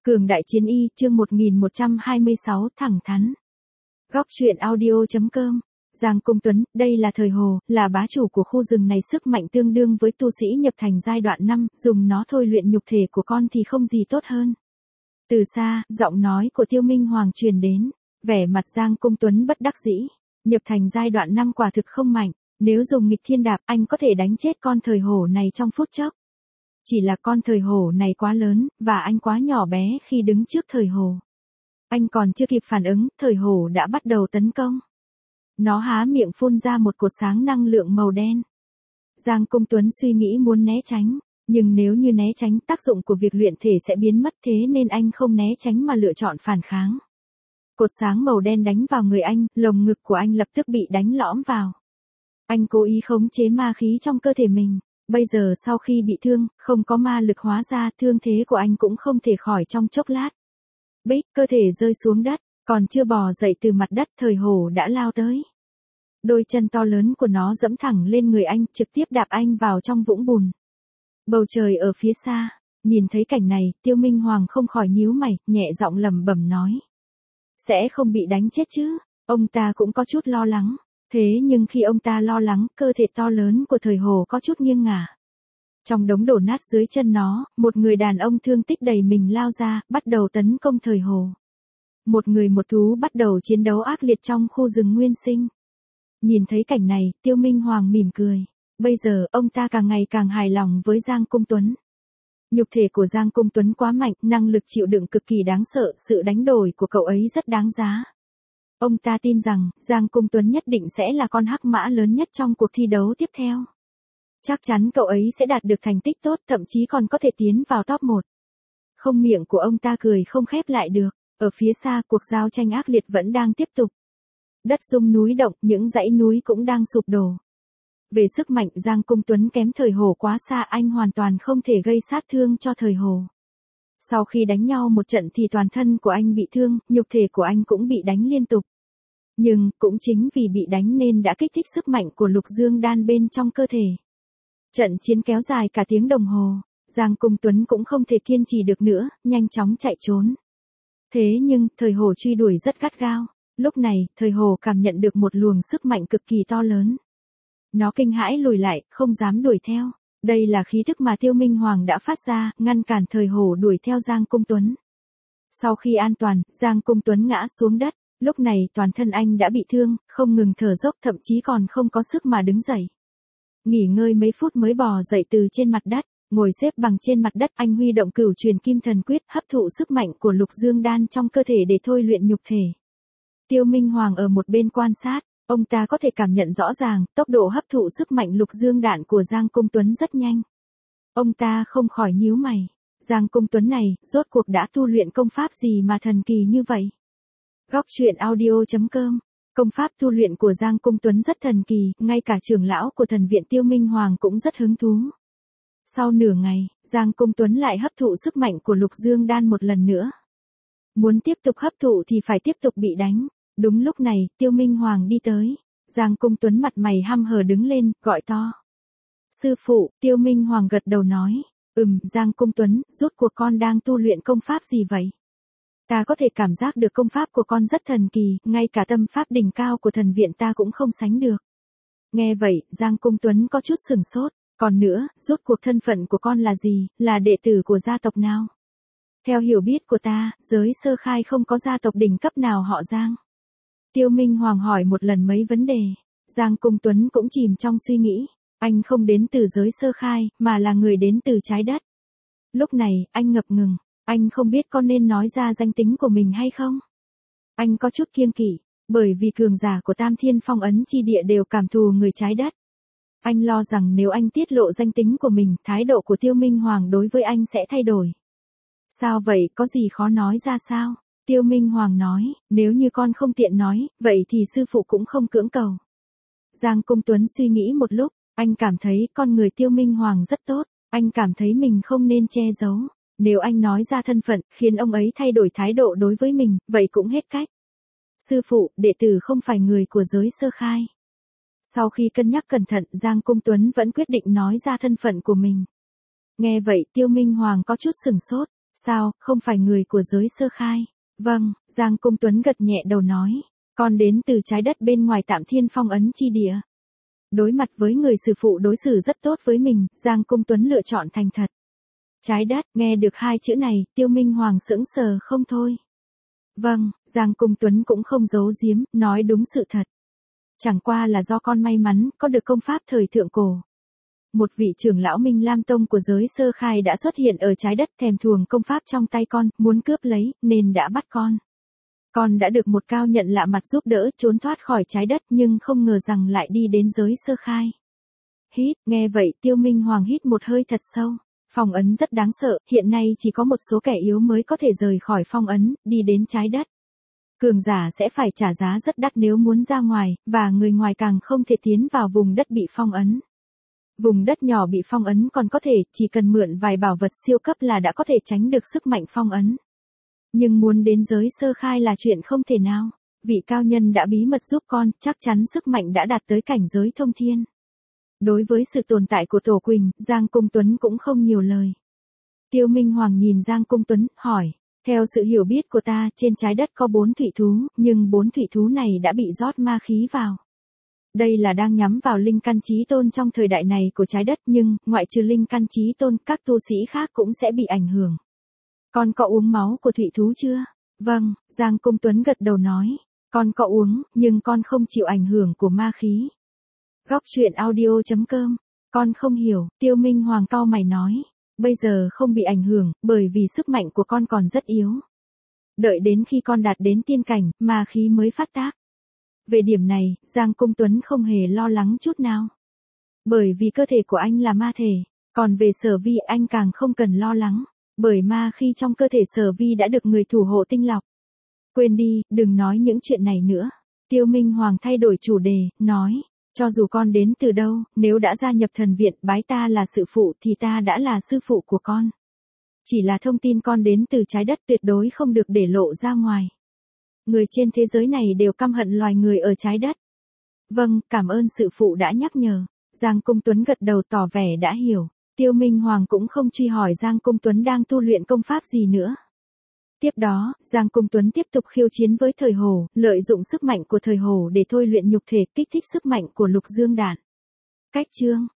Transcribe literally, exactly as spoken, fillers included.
Cường đại chiến y, chương một nghìn một trăm hai mươi sáu, thẳng thắn. Góc truyện audio.com. Giang Cung Tuấn, đây là thời Hồ, là bá chủ của khu rừng này, sức mạnh tương đương với tu sĩ nhập thành giai đoạn năm, dùng nó thôi luyện nhục thể của con thì không gì tốt hơn. Từ xa, giọng nói của Tiêu Minh Hoàng truyền đến, vẻ mặt Giang Cung Tuấn bất đắc dĩ. Nhập thành giai đoạn năm quả thực không mạnh, nếu dùng nghịch thiên đạp anh có thể đánh chết con thời hổ này trong phút chốc. Chỉ là con thời hổ này quá lớn, và anh quá nhỏ bé khi đứng trước thời hổ. Anh còn chưa kịp phản ứng, thời hổ đã bắt đầu tấn công. Nó há miệng phun ra một cột sáng năng lượng màu đen. Giang Cung Tuấn suy nghĩ muốn né tránh, nhưng nếu như né tránh tác dụng của việc luyện thể sẽ biến mất, thế nên anh không né tránh mà lựa chọn phản kháng. Cột sáng màu đen đánh vào người anh, lồng ngực của anh lập tức bị đánh lõm vào. Anh cố ý khống chế ma khí trong cơ thể mình. Bây giờ sau khi bị thương, không có ma lực hóa ra, thương thế của anh cũng không thể khỏi trong chốc lát. Bích, cơ thể rơi xuống đất, còn chưa bò dậy từ mặt đất, thời hổ đã lao tới. Đôi chân to lớn của nó dẫm thẳng lên người anh, trực tiếp đạp anh vào trong vũng bùn. Bầu trời ở phía xa, nhìn thấy cảnh này, Tiêu Minh Hoàng không khỏi nhíu mày, nhẹ giọng lẩm bẩm nói. Sẽ không bị đánh chết chứ, ông ta cũng có chút lo lắng. Thế nhưng khi ông ta lo lắng, cơ thể to lớn của thời hồ có chút nghiêng ngả. Trong đống đổ nát dưới chân nó, một người đàn ông thương tích đầy mình lao ra, bắt đầu tấn công thời hồ. Một người một thú bắt đầu chiến đấu ác liệt trong khu rừng nguyên sinh. Nhìn thấy cảnh này, Tiêu Minh Hoàng mỉm cười. Bây giờ, ông ta càng ngày càng hài lòng với Giang Cung Tuấn. Nhục thể của Giang Cung Tuấn quá mạnh, năng lực chịu đựng cực kỳ đáng sợ, sự đánh đổi của cậu ấy rất đáng giá. Ông ta tin rằng, Giang Cung Tuấn nhất định sẽ là con hắc mã lớn nhất trong cuộc thi đấu tiếp theo. Chắc chắn cậu ấy sẽ đạt được thành tích tốt, thậm chí còn có thể tiến vào top một. Không, miệng của ông ta cười không khép lại được. Ở phía xa, cuộc giao tranh ác liệt vẫn đang tiếp tục. Đất rung núi động, những dãy núi cũng đang sụp đổ. Về sức mạnh, Giang Cung Tuấn kém thời hồ quá xa, anh hoàn toàn không thể gây sát thương cho thời hồ. Sau khi đánh nhau một trận thì toàn thân của anh bị thương, nhục thể của anh cũng bị đánh liên tục. Nhưng, cũng chính vì bị đánh nên đã kích thích sức mạnh của lục dương đan bên trong cơ thể. Trận chiến kéo dài cả tiếng đồng hồ, Giang Cung Tuấn cũng không thể kiên trì được nữa, nhanh chóng chạy trốn. Thế nhưng, thời hồ truy đuổi rất gắt gao. Lúc này, thời hồ cảm nhận được một luồng sức mạnh cực kỳ to lớn. Nó kinh hãi lùi lại, không dám đuổi theo. Đây là khí thức mà Tiêu Minh Hoàng đã phát ra, ngăn cản thời hổ đuổi theo Giang Cung Tuấn. Sau khi an toàn, Giang Cung Tuấn ngã xuống đất. Lúc này toàn thân anh đã bị thương, không ngừng thở dốc, thậm chí còn không có sức mà đứng dậy. Nghỉ ngơi mấy phút mới bò dậy từ trên mặt đất, ngồi xếp bằng trên mặt đất, anh huy động cửu truyền kim thần quyết, hấp thụ sức mạnh của lục dương đan trong cơ thể để thôi luyện nhục thể. Tiêu Minh Hoàng ở một bên quan sát. Ông ta có thể cảm nhận rõ ràng, tốc độ hấp thụ sức mạnh lục dương đạn của Giang Cung Tuấn rất nhanh. Ông ta không khỏi nhíu mày. Giang Cung Tuấn này, rốt cuộc đã tu luyện công pháp gì mà thần kỳ như vậy? Góc truyện audio.com. Công pháp tu luyện của Giang Cung Tuấn rất thần kỳ, ngay cả trưởng lão của thần viện Tiêu Minh Hoàng cũng rất hứng thú. Sau nửa ngày, Giang Cung Tuấn lại hấp thụ sức mạnh của lục dương đan một lần nữa. Muốn tiếp tục hấp thụ thì phải tiếp tục bị đánh. Đúng lúc này, Tiêu Minh Hoàng đi tới. Giang Cung Tuấn mặt mày hăm hờ đứng lên, gọi to. Sư phụ, Tiêu Minh Hoàng gật đầu nói. Ừm, Giang Cung Tuấn, rốt cuộc con đang tu luyện công pháp gì vậy? Ta có thể cảm giác được công pháp của con rất thần kỳ, ngay cả tâm pháp đỉnh cao của thần viện ta cũng không sánh được. Nghe vậy, Giang Cung Tuấn có chút sửng sốt. Còn nữa, rốt cuộc thân phận của con là gì, là đệ tử của gia tộc nào? Theo hiểu biết của ta, giới sơ khai không có gia tộc đỉnh cấp nào họ Giang. Tiêu Minh Hoàng hỏi một lần mấy vấn đề. Giang Cung Tuấn cũng chìm trong suy nghĩ. Anh không đến từ giới sơ khai, mà là người đến từ trái đất. Lúc này, anh ngập ngừng. Anh không biết có nên nói ra danh tính của mình hay không. Anh có chút kiêng kỵ, bởi vì cường giả của Tam Thiên Phong Ấn chi địa đều cảm thù người trái đất. Anh lo rằng nếu anh tiết lộ danh tính của mình, thái độ của Tiêu Minh Hoàng đối với anh sẽ thay đổi. Sao vậy, có gì khó nói ra sao? Tiêu Minh Hoàng nói, nếu như con không tiện nói, vậy thì sư phụ cũng không cưỡng cầu. Giang Cung Tuấn suy nghĩ một lúc, anh cảm thấy con người Tiêu Minh Hoàng rất tốt, anh cảm thấy mình không nên che giấu. Nếu anh nói ra thân phận, khiến ông ấy thay đổi thái độ đối với mình, vậy cũng hết cách. Sư phụ, đệ tử không phải người của giới sơ khai. Sau khi cân nhắc cẩn thận, Giang Cung Tuấn vẫn quyết định nói ra thân phận của mình. Nghe vậy, Tiêu Minh Hoàng có chút sửng sốt. Sao, không phải người của giới sơ khai? Vâng, Giang Công Tuấn gật nhẹ đầu nói. Con đến từ trái đất bên ngoài Tạm Thiên phong ấn chi địa. Đối mặt với người sư phụ đối xử rất tốt với mình, Giang Công Tuấn lựa chọn thành thật. Trái đất, nghe được hai chữ này, Tiêu Minh Hoàng sững sờ không thôi. Vâng, Giang Công Tuấn cũng không giấu giếm, nói đúng sự thật. Chẳng qua là do con may mắn, có được công pháp thời thượng cổ. Một vị trưởng lão Minh Lam Tông của giới sơ khai đã xuất hiện ở trái đất thèm thuồng công pháp trong tay con, muốn cướp lấy, nên đã bắt con. Con đã được một cao nhận lạ mặt giúp đỡ trốn thoát khỏi trái đất nhưng không ngờ rằng lại đi đến giới sơ khai. Hít, nghe vậy Tiêu Minh Hoàng hít một hơi thật sâu. Phong ấn rất đáng sợ, hiện nay chỉ có một số kẻ yếu mới có thể rời khỏi phong ấn, đi đến trái đất. Cường giả sẽ phải trả giá rất đắt nếu muốn ra ngoài, và người ngoài càng không thể tiến vào vùng đất bị phong ấn. Vùng đất nhỏ bị phong ấn còn có thể, chỉ cần mượn vài bảo vật siêu cấp là đã có thể tránh được sức mạnh phong ấn. Nhưng muốn đến giới sơ khai là chuyện không thể nào. Vị cao nhân đã bí mật giúp con, chắc chắn sức mạnh đã đạt tới cảnh giới thông thiên. Đối với sự tồn tại của Tổ Quỳnh, Giang Công Tuấn cũng không nhiều lời. Tiêu Minh Hoàng nhìn Giang Công Tuấn, hỏi. Theo sự hiểu biết của ta, trên trái đất có bốn thủy thú, nhưng bốn thủy thú này đã bị rót ma khí vào. Đây là đang nhắm vào linh căn chí tôn trong thời đại này của trái đất nhưng, ngoại trừ linh căn chí tôn, các tu sĩ khác cũng sẽ bị ảnh hưởng. Con có uống máu của thủy thú chưa? Vâng, Giang Công Tuấn gật đầu nói. Con có uống, nhưng con không chịu ảnh hưởng của ma khí. Góc truyện audio chấm com. Con không hiểu, Tiêu Minh Hoàng cau mày nói. Bây giờ không bị ảnh hưởng, bởi vì sức mạnh của con còn rất yếu. Đợi đến khi con đạt đến tiên cảnh, ma khí mới phát tác. Về điểm này, Giang Công Tuấn không hề lo lắng chút nào. Bởi vì cơ thể của anh là ma thể, còn về Sở Vi anh càng không cần lo lắng, bởi ma khí trong cơ thể Sở Vi đã được người thủ hộ tinh lọc. Quên đi, đừng nói những chuyện này nữa. Tiêu Minh Hoàng thay đổi chủ đề, nói, cho dù con đến từ đâu, nếu đã gia nhập thần viện bái ta là sư phụ thì ta đã là sư phụ của con. Chỉ là thông tin con đến từ trái đất tuyệt đối không được để lộ ra ngoài. Người trên thế giới này đều căm hận loài người ở trái đất. Vâng, cảm ơn sư phụ đã nhắc nhở. Giang Công Tuấn gật đầu tỏ vẻ đã hiểu. Tiêu Minh Hoàng cũng không truy hỏi Giang Công Tuấn đang tu luyện công pháp gì nữa. Tiếp đó, Giang Công Tuấn tiếp tục khiêu chiến với thời hồ, lợi dụng sức mạnh của thời hồ để thôi luyện nhục thể kích thích sức mạnh của lục dương đạn. Cách chương